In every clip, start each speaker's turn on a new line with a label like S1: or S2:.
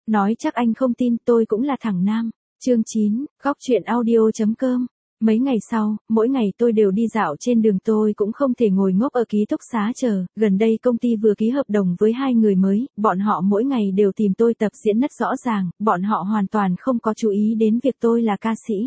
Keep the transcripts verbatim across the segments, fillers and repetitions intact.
S1: Nói chắc anh không tin, tôi cũng là thằng nam. Chương chín, góc chuyện audio chấm com. Mấy ngày sau, mỗi ngày tôi đều đi dạo trên đường, tôi cũng không thể ngồi ngốc ở ký túc xá chờ. Gần đây công ty vừa ký hợp đồng với hai người mới, bọn họ mỗi ngày đều tìm tôi tập diễn rất rõ ràng, bọn họ hoàn toàn không có chú ý đến việc tôi là ca sĩ.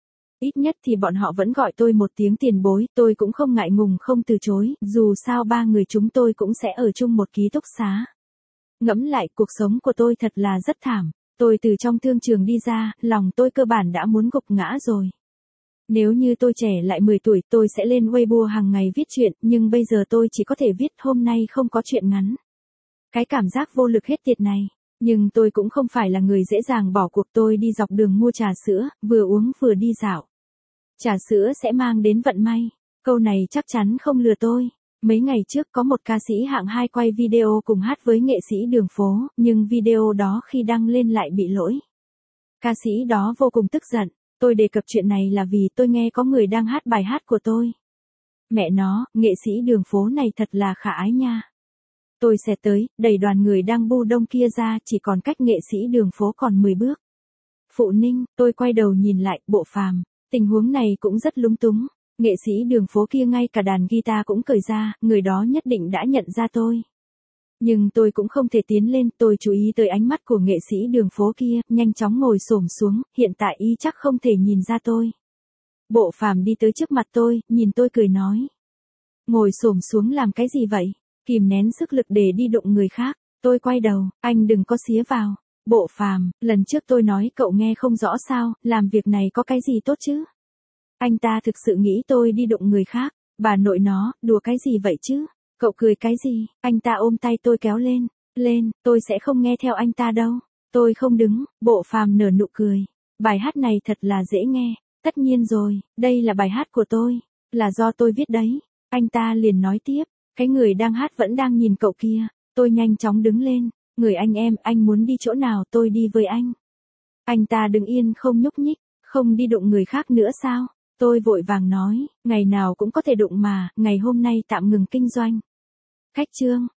S1: Ít nhất thì bọn họ vẫn gọi tôi một tiếng tiền bối, tôi cũng không ngại ngùng không từ chối, dù sao ba người chúng tôi cũng sẽ ở chung một ký túc xá. Ngẫm lại, cuộc sống của tôi thật là rất thảm. Tôi từ trong thương trường đi ra, lòng tôi cơ bản đã muốn gục ngã rồi. Nếu như tôi trẻ lại mười tuổi, tôi sẽ lên Weibo hàng ngày viết chuyện, nhưng bây giờ tôi chỉ có thể viết hôm nay không có chuyện ngắn. Cái cảm giác vô lực hết tiệt này. Nhưng tôi cũng không phải là người dễ dàng bỏ cuộc. Tôi đi dọc đường mua trà sữa, vừa uống vừa đi dạo. Trà sữa sẽ mang đến vận may. Câu này chắc chắn không lừa tôi. Mấy ngày trước có một ca sĩ hạng hai quay video cùng hát với nghệ sĩ đường phố, nhưng video đó khi đăng lên lại bị lỗi. Ca sĩ đó vô cùng tức giận. Tôi đề cập chuyện này là vì tôi nghe có người đang hát bài hát của tôi. Mẹ nó, nghệ sĩ đường phố này thật là khả ái nha. Tôi sẽ tới, đẩy đoàn người đang bu đông kia ra, chỉ còn cách nghệ sĩ đường phố còn mười bước. Phụ Ninh, tôi quay đầu nhìn lại, Bộ Phàm. Tình huống này cũng rất lúng túng. Nghệ sĩ đường phố kia ngay cả đàn guitar cũng cởi ra, người đó nhất định đã nhận ra tôi. Nhưng tôi cũng không thể tiến lên, tôi chú ý tới ánh mắt của nghệ sĩ đường phố kia, nhanh chóng ngồi xổm xuống, hiện tại y chắc không thể nhìn ra tôi. Bộ Phàm đi tới trước mặt tôi, nhìn tôi cười nói. Ngồi xổm xuống làm cái gì vậy? Kìm nén sức lực để đi đụng người khác. Tôi quay đầu, anh đừng có xía vào. Bộ Phàm, lần trước tôi nói cậu nghe không rõ sao, làm việc này có cái gì tốt chứ? Anh ta thực sự nghĩ tôi đi đụng người khác. Bà nội nó, đùa cái gì vậy chứ? Cậu cười cái gì? Anh ta ôm tay tôi kéo lên. Lên, tôi sẽ không nghe theo anh ta đâu. Tôi không đứng. Bộ Phàm nở nụ cười. Bài hát này thật là dễ nghe. Tất nhiên rồi, đây là bài hát của tôi. Là do tôi viết đấy. Anh ta liền nói tiếp. Cái người đang hát vẫn đang nhìn cậu kia. Tôi nhanh chóng đứng lên. Người anh em, anh muốn đi chỗ nào tôi đi với anh. Anh ta đứng yên không nhúc nhích. Không đi đụng người khác nữa sao? Tôi vội vàng nói, ngày nào cũng có thể đụng mà, ngày hôm nay tạm ngừng kinh doanh. Khách trương,